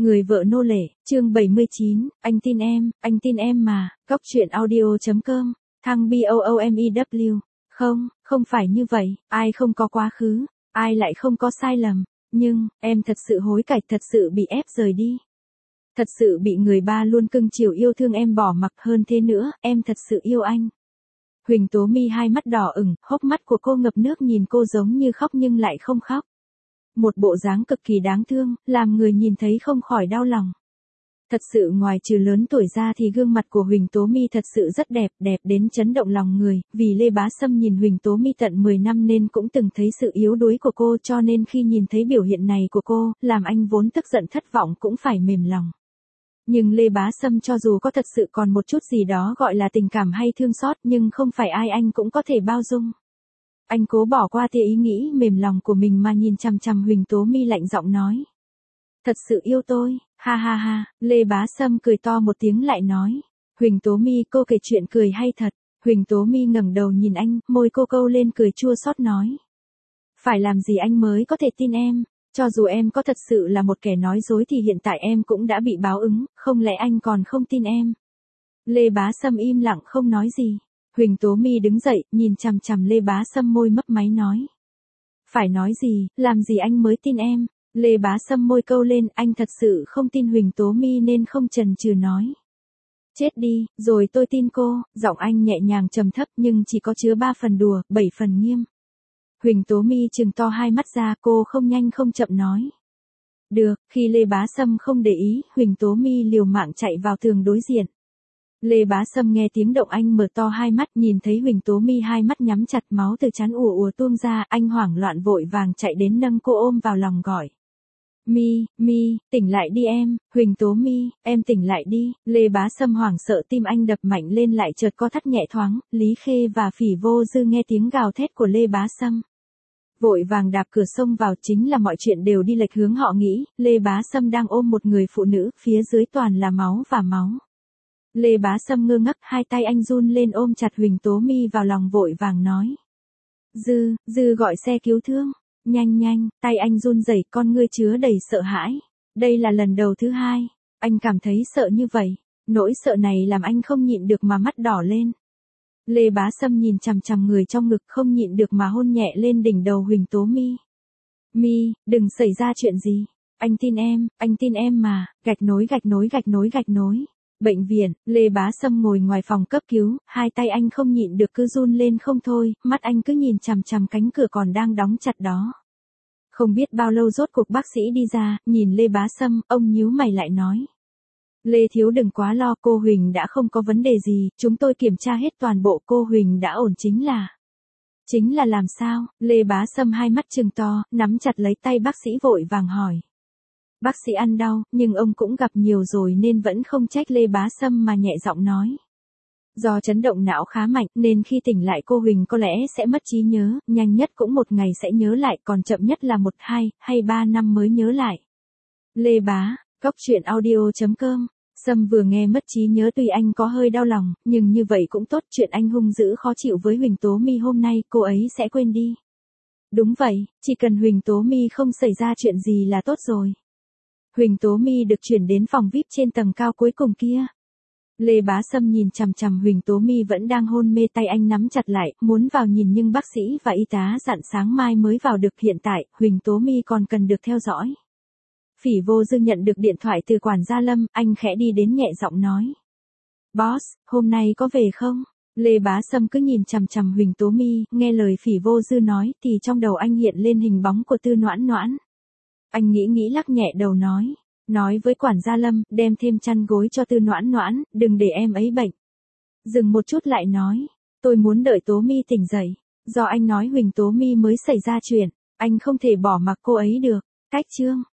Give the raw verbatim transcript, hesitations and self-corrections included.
Người vợ nô lệ, chương bảy mươi chín, anh tin em, anh tin em mà, cóc truyện audio chấm com, thăng B O O M E W. Không, không phải như vậy, ai không có quá khứ, ai lại không có sai lầm, nhưng, em thật sự hối cải, thật sự bị ép rời đi. Thật sự bị người ba luôn cưng chiều yêu thương em bỏ mặc, hơn thế nữa, em thật sự yêu anh. Huỳnh Tố My hai mắt đỏ ửng, hốc mắt của cô ngập nước nhìn cô giống như khóc nhưng lại không khóc. Một bộ dáng cực kỳ đáng thương, làm người nhìn thấy không khỏi đau lòng. Thật sự ngoài trừ lớn tuổi ra thì gương mặt của Huỳnh Tố My thật sự rất đẹp, đẹp đến chấn động lòng người, vì Lê Bá Sâm nhìn Huỳnh Tố My tận mười năm nên cũng từng thấy sự yếu đuối của cô, cho nên khi nhìn thấy biểu hiện này của cô, làm anh vốn tức giận thất vọng cũng phải mềm lòng. Nhưng Lê Bá Sâm cho dù có thật sự còn một chút gì đó gọi là tình cảm hay thương xót, nhưng không phải ai anh cũng có thể bao dung. Anh cố bỏ qua tia ý nghĩ mềm lòng của mình mà nhìn chằm chằm Huỳnh Tố My lạnh giọng nói. Thật sự yêu tôi, ha ha ha, Lê Bá Sâm cười to một tiếng lại nói. Huỳnh Tố My, cô kể chuyện cười hay thật. Huỳnh Tố My ngẩng đầu nhìn anh, môi cô câu lên cười chua xót nói. Phải làm gì anh mới có thể tin em, cho dù em có thật sự là một kẻ nói dối thì hiện tại em cũng đã bị báo ứng, không lẽ anh còn không tin em. Lê Bá Sâm im lặng không nói gì. Huỳnh Tố My đứng dậy, nhìn chằm chằm Lê Bá Sâm môi mấp máy nói. Phải nói gì, làm gì anh mới tin em. Lê Bá Sâm môi câu lên, anh thật sự không tin Huỳnh Tố My nên không chần chừ nói. Chết đi, rồi tôi tin cô, giọng anh nhẹ nhàng trầm thấp nhưng chỉ có chứa ba phần đùa, bảy phần nghiêm. Huỳnh Tố My trừng to hai mắt ra, cô không nhanh không chậm nói. Được, khi Lê Bá Sâm không để ý, Huỳnh Tố My liều mạng chạy vào tường đối diện. Lê Bá Sâm nghe tiếng động anh mở to hai mắt, nhìn thấy Huỳnh Tố My hai mắt nhắm chặt, máu từ trán ùa ùa tuôn ra, anh hoảng loạn vội vàng chạy đến nâng cô ôm vào lòng gọi. My, My, tỉnh lại đi em, Huỳnh Tố My, em tỉnh lại đi. Lê Bá Sâm hoảng sợ, tim anh đập mạnh lên lại chợt co thắt nhẹ thoáng, Lý Khê và Phỉ Vô Dư nghe tiếng gào thét của Lê Bá Sâm. Vội vàng đạp cửa xông vào, chính là mọi chuyện đều đi lệch hướng họ nghĩ, Lê Bá Sâm đang ôm một người phụ nữ, phía dưới toàn là máu và máu. Lê Bá Sâm ngơ ngác, hai tay anh run lên ôm chặt Huỳnh Tố My vào lòng vội vàng nói. Dư, Dư gọi xe cứu thương, nhanh nhanh, tay anh run rẩy, con ngươi chứa đầy sợ hãi. Đây là lần đầu thứ hai, anh cảm thấy sợ như vậy, nỗi sợ này làm anh không nhịn được mà mắt đỏ lên. Lê Bá Sâm nhìn chằm chằm người trong ngực không nhịn được mà hôn nhẹ lên đỉnh đầu Huỳnh Tố My. My, đừng xảy ra chuyện gì, anh tin em, anh tin em mà, gạch nối gạch nối gạch nối gạch nối. Bệnh viện, Lê Bá Sâm ngồi ngoài phòng cấp cứu, hai tay anh không nhịn được cứ run lên không thôi, mắt anh cứ nhìn chằm chằm cánh cửa còn đang đóng chặt đó. Không biết bao lâu rốt cuộc bác sĩ đi ra, nhìn Lê Bá Sâm, ông nhíu mày lại nói. Lê Thiếu đừng quá lo, cô Huỳnh đã không có vấn đề gì, chúng tôi kiểm tra hết toàn bộ, cô Huỳnh đã ổn. Chính là... Chính là làm sao? Lê Bá Sâm hai mắt trừng to, nắm chặt lấy tay bác sĩ vội vàng hỏi. Bác sĩ ăn đau, nhưng ông cũng gặp nhiều rồi nên vẫn không trách Lê Bá Sâm mà nhẹ giọng nói. Do chấn động não khá mạnh nên khi tỉnh lại cô Huỳnh có lẽ sẽ mất trí nhớ, nhanh nhất cũng một ngày sẽ nhớ lại, còn chậm nhất là một, hai, hay ba năm mới nhớ lại. Lê Bá, cóc truyện audio chấm com. Sâm vừa nghe mất trí nhớ tuy anh có hơi đau lòng, nhưng như vậy cũng tốt, chuyện anh hung dữ khó chịu với Huỳnh Tố My hôm nay cô ấy sẽ quên đi. Đúng vậy, chỉ cần Huỳnh Tố My không xảy ra chuyện gì là tốt rồi. Huỳnh Tố My được chuyển đến phòng vi ai pi trên tầng cao cuối cùng kia. Lê Bá Sâm nhìn chằm chằm Huỳnh Tố My vẫn đang hôn mê, tay anh nắm chặt lại, muốn vào nhìn nhưng bác sĩ và y tá dặn sáng mai mới vào được, hiện tại, Huỳnh Tố My còn cần được theo dõi. Phỉ Vô Dư nhận được điện thoại từ quản gia Lâm, anh khẽ đi đến nhẹ giọng nói. Boss, hôm nay có về không? Lê Bá Sâm cứ nhìn chằm chằm Huỳnh Tố My, nghe lời Phỉ Vô Dư nói thì trong đầu anh hiện lên hình bóng của Tư Noãn Noãn. Anh nghĩ nghĩ lắc nhẹ đầu nói, nói với quản gia Lâm, đem thêm chăn gối cho Tư Noãn Noãn, đừng để em ấy bệnh. Dừng một chút lại nói, tôi muốn đợi Tố My tỉnh dậy, do anh nói Huỳnh Tố My mới xảy ra chuyện, anh không thể bỏ mặc cô ấy được. Cách chương